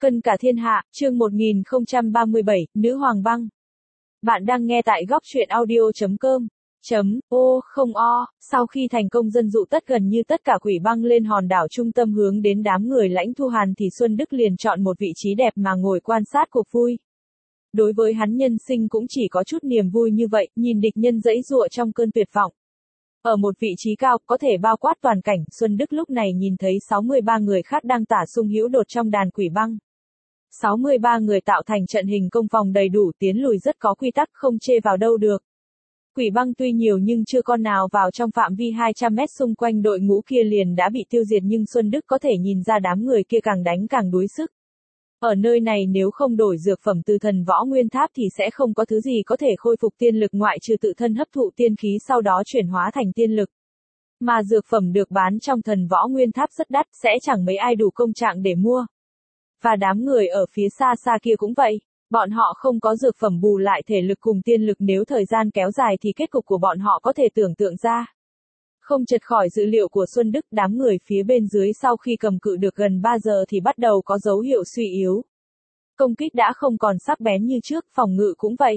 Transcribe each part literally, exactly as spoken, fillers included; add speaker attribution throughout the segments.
Speaker 1: Cân cả thiên hạ, chương một nghìn không trăm ba mươi bảy, Nữ Hoàng Băng. Bạn đang nghe tại góc truyện audio.com. Chấm, ô, không o, sau khi thành công dân dụ tất gần như tất cả quỷ băng lên hòn đảo trung tâm hướng đến đám người Lãnh Thu Hàn thì Xuân Đức liền chọn một vị trí đẹp mà ngồi quan sát cuộc vui. Đối với hắn nhân sinh cũng chỉ có chút niềm vui như vậy, nhìn địch nhân giãy giụa trong cơn tuyệt vọng. Ở một vị trí cao, có thể bao quát toàn cảnh, Xuân Đức lúc này nhìn thấy sáu mươi ba người khác đang tả sung hữu đột trong đàn quỷ băng. sáu mươi ba người tạo thành trận hình công phòng đầy đủ, tiến lùi rất có quy tắc, không chê vào đâu được. Quỷ băng tuy nhiều nhưng chưa con nào vào trong phạm vi hai trăm mét xung quanh đội ngũ kia liền đã bị tiêu diệt, nhưng Xuân Đức có thể nhìn ra đám người kia càng đánh càng đuối sức. Ở nơi này nếu không đổi dược phẩm từ thần võ nguyên tháp thì sẽ không có thứ gì có thể khôi phục tiên lực ngoại trừ tự thân hấp thụ tiên khí sau đó chuyển hóa thành tiên lực. Mà dược phẩm được bán trong thần võ nguyên tháp rất đắt, sẽ chẳng mấy ai đủ công trạng để mua. Và đám người ở phía xa xa kia cũng vậy. Bọn họ không có dược phẩm bù lại thể lực cùng tiên lực, nếu thời gian kéo dài thì kết cục của bọn họ có thể tưởng tượng ra. Không chệch khỏi dự liệu của Xuân Đức, đám người phía bên dưới sau khi cầm cự được gần ba giờ thì bắt đầu có dấu hiệu suy yếu. Công kích đã không còn sắc bén như trước, phòng ngự cũng vậy.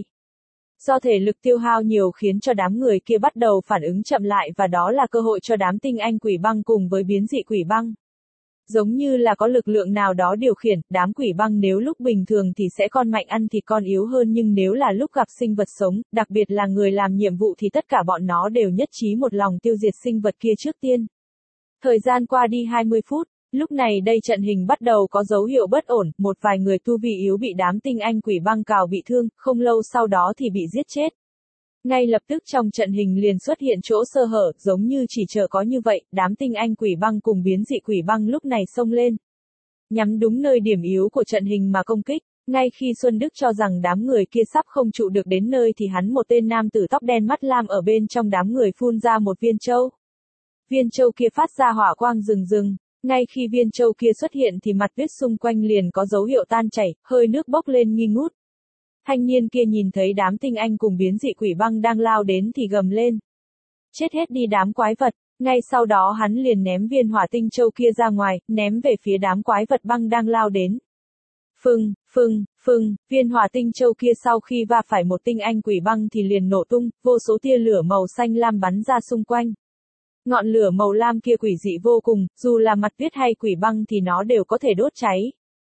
Speaker 1: Do thể lực tiêu hao nhiều khiến cho đám người kia bắt đầu phản ứng chậm lại, và đó là cơ hội cho đám tinh anh quỷ băng cùng với biến dị quỷ băng. Giống như là có lực lượng nào đó điều khiển, đám quỷ băng nếu lúc bình thường thì sẽ con mạnh ăn thịt con yếu hơn, nhưng nếu là lúc gặp sinh vật sống, đặc biệt là người làm nhiệm vụ thì tất cả bọn nó đều nhất trí một lòng tiêu diệt sinh vật kia trước tiên. Thời gian qua đi hai mươi phút, lúc này đây trận hình bắt đầu có dấu hiệu bất ổn, một vài người tu vi yếu bị đám tinh anh quỷ băng cào bị thương, không lâu sau đó thì bị giết chết. Ngay lập tức trong trận hình liền xuất hiện chỗ sơ hở, giống như chỉ chờ có như vậy, đám tinh anh quỷ băng cùng biến dị quỷ băng lúc này xông lên. Nhắm đúng nơi điểm yếu của trận hình mà công kích, ngay khi Xuân Đức cho rằng đám người kia sắp không trụ được đến nơi thì hắn một tên nam tử tóc đen mắt lam ở bên trong đám người phun ra một viên châu. Viên châu kia phát ra hỏa quang rừng rừng, ngay khi viên châu kia xuất hiện thì mặt tuyết xung quanh liền có dấu hiệu tan chảy, hơi nước bốc lên nghi ngút. Thanh niên kia nhìn thấy đám tinh anh cùng biến dị quỷ băng đang lao đến thì gầm lên. Chết hết đi đám quái vật, ngay sau đó hắn liền ném viên hỏa tinh châu kia ra ngoài, ném về phía đám quái vật băng đang lao đến. Phừng, phừng, phừng, viên hỏa tinh châu kia sau khi va phải một tinh anh quỷ băng thì liền nổ tung, vô số tia lửa màu xanh lam bắn ra xung quanh. Ngọn lửa màu lam kia quỷ dị vô cùng, dù là mặt tuyết hay quỷ băng thì nó đều có thể đốt cháy.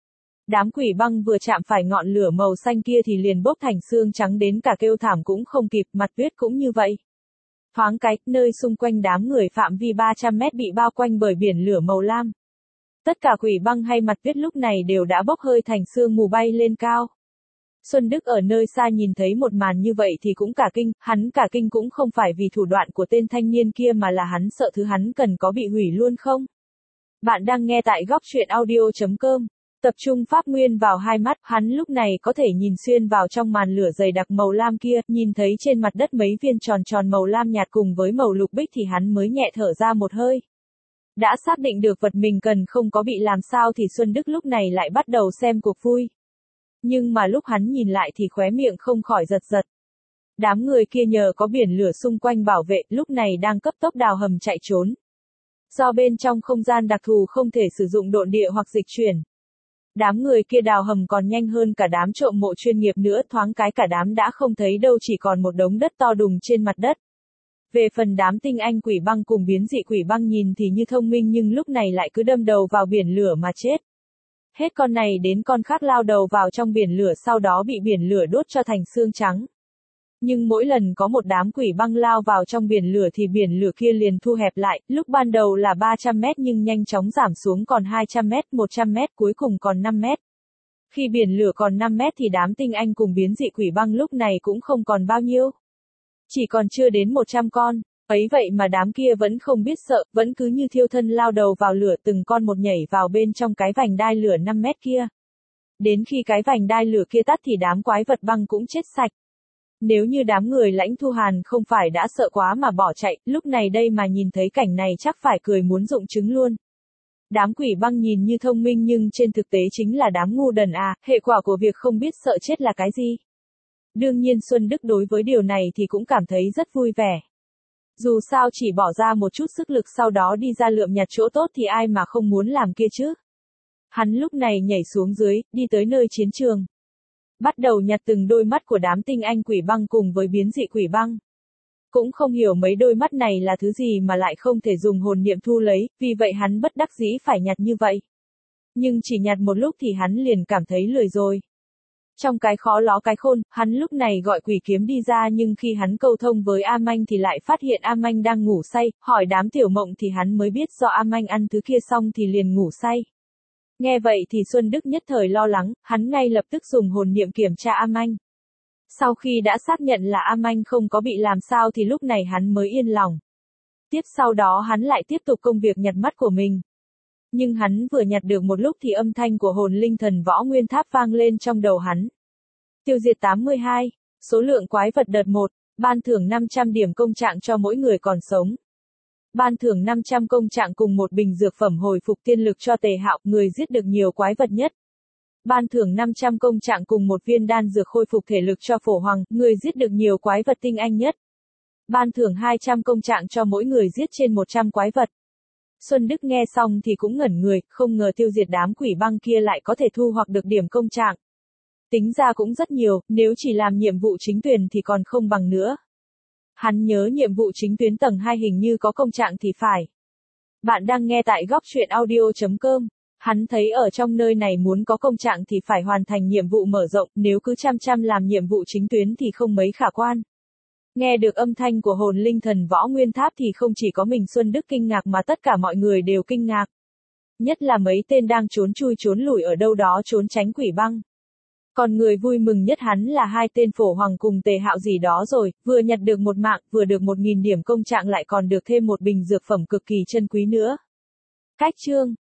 Speaker 1: Đám quỷ băng vừa chạm phải ngọn lửa màu xanh kia thì liền bốc thành xương trắng, đến cả kêu thảm cũng không kịp, mặt tuyết cũng như vậy. Thoáng cái, nơi xung quanh đám người phạm vi ba trăm mét bị bao quanh bởi biển lửa màu lam. Tất cả quỷ băng hay mặt tuyết lúc này đều đã bốc hơi thành sương mù bay lên cao. Xuân Đức ở nơi xa nhìn thấy một màn như vậy thì cũng cả kinh, hắn cả kinh cũng không phải vì thủ đoạn của tên thanh niên kia mà là hắn sợ thứ hắn cần có bị hủy luôn không. Bạn đang nghe tại góc truyện audio.com. Tập trung pháp nguyên vào hai mắt, hắn lúc này có thể nhìn xuyên vào trong màn lửa dày đặc màu lam kia, nhìn thấy trên mặt đất mấy viên tròn tròn màu lam nhạt cùng với màu lục bích thì hắn mới nhẹ thở ra một hơi. Đã xác định được vật mình cần không có bị làm sao thì Xuân Đức lúc này lại bắt đầu xem cuộc vui. Nhưng mà lúc hắn nhìn lại thì khóe miệng không khỏi giật giật. Đám người kia nhờ có biển lửa xung quanh bảo vệ, lúc này đang cấp tốc đào hầm chạy trốn. Do bên trong không gian đặc thù không thể sử dụng độn địa hoặc dịch chuyển. Đám người kia đào hầm còn nhanh hơn cả đám trộm mộ chuyên nghiệp nữa, thoáng cái cả đám đã không thấy đâu, chỉ còn một đống đất to đùng trên mặt đất. Về phần đám tinh anh quỷ băng cùng biến dị quỷ băng nhìn thì như thông minh nhưng lúc này lại cứ đâm đầu vào biển lửa mà chết. Hết con này đến con khác lao đầu vào trong biển lửa, sau đó bị biển lửa đốt cho thành xương trắng. Nhưng mỗi lần có một đám quỷ băng lao vào trong biển lửa thì biển lửa kia liền thu hẹp lại, lúc ban đầu là ba trăm mét nhưng nhanh chóng giảm xuống còn hai trăm mét, một trăm mét, cuối cùng còn năm mét. Khi biển lửa còn năm mét thì đám tinh anh cùng biến dị quỷ băng lúc này cũng không còn bao nhiêu. Chỉ còn chưa đến một trăm con, ấy vậy mà đám kia vẫn không biết sợ, vẫn cứ như thiêu thân lao đầu vào lửa, từng con một nhảy vào bên trong cái vành đai lửa năm mét kia. Đến khi cái vành đai lửa kia tắt thì đám quái vật băng cũng chết sạch. Nếu như đám người Lãnh Thu Hàn không phải đã sợ quá mà bỏ chạy, lúc này đây mà nhìn thấy cảnh này chắc phải cười muốn rụng trứng luôn. Đám quỷ băng nhìn như thông minh nhưng trên thực tế chính là đám ngu đần à, hệ quả của việc không biết sợ chết là cái gì? Đương nhiên Xuân Đức đối với điều này thì cũng cảm thấy rất vui vẻ. Dù sao chỉ bỏ ra một chút sức lực sau đó đi ra lượm nhặt chỗ tốt thì ai mà không muốn làm kia chứ? Hắn lúc này nhảy xuống dưới, đi tới nơi chiến trường. Bắt đầu nhặt từng đôi mắt của đám tinh anh quỷ băng cùng với biến dị quỷ băng. Cũng không hiểu mấy đôi mắt này là thứ gì mà lại không thể dùng hồn niệm thu lấy, vì vậy hắn bất đắc dĩ phải nhặt như vậy. Nhưng chỉ nhặt một lúc thì hắn liền cảm thấy lười rồi. Trong cái khó ló cái khôn, hắn lúc này gọi quỷ kiếm đi ra, nhưng khi hắn câu thông với A Manh thì lại phát hiện A Manh đang ngủ say, hỏi đám tiểu mộng thì hắn mới biết do A Manh ăn thứ kia xong thì liền ngủ say. Nghe vậy thì Xuân Đức nhất thời lo lắng, hắn ngay lập tức dùng hồn niệm kiểm tra A Manh. Sau khi đã xác nhận là A Manh không có bị làm sao thì lúc này hắn mới yên lòng. Tiếp sau đó hắn lại tiếp tục công việc nhặt mắt của mình. Nhưng hắn vừa nhặt được một lúc thì âm thanh của hồn linh thần võ nguyên tháp vang lên trong đầu hắn. Tiêu diệt tám mươi hai, số lượng quái vật đợt một, ban thưởng năm trăm điểm công trạng cho mỗi người còn sống. Ban thưởng năm trăm công trạng cùng một bình dược phẩm hồi phục tiên lực cho Tề Hạo, người giết được nhiều quái vật nhất. Ban thưởng năm trăm công trạng cùng một viên đan dược khôi phục thể lực cho Phổ Hoàng, người giết được nhiều quái vật tinh anh nhất. Ban thưởng hai trăm công trạng cho mỗi người giết trên một trăm quái vật. Xuân Đức nghe xong thì cũng ngẩn người, không ngờ tiêu diệt đám quỷ băng kia lại có thể thu hoạch được điểm công trạng. Tính ra cũng rất nhiều, nếu chỉ làm nhiệm vụ chính tuyến thì còn không bằng nữa. Hắn nhớ nhiệm vụ chính tuyến tầng hai hình như có công trạng thì phải. Bạn đang nghe tại góc truyện audio chấm com. Hắn thấy ở trong nơi này muốn có công trạng thì phải hoàn thành nhiệm vụ mở rộng, nếu cứ chăm chăm làm nhiệm vụ chính tuyến thì không mấy khả quan. Nghe được âm thanh của hồn linh thần võ nguyên tháp thì không chỉ có mình Xuân Đức kinh ngạc mà tất cả mọi người đều kinh ngạc. Nhất là mấy tên đang trốn chui trốn lủi ở đâu đó trốn tránh quỷ băng. Còn người vui mừng nhất hắn là hai tên Phổ Hoàng cùng Tề Hạo gì đó rồi, vừa nhặt được một mạng, vừa được một nghìn điểm công trạng lại còn được thêm một bình dược phẩm cực kỳ chân quý nữa. Cách chương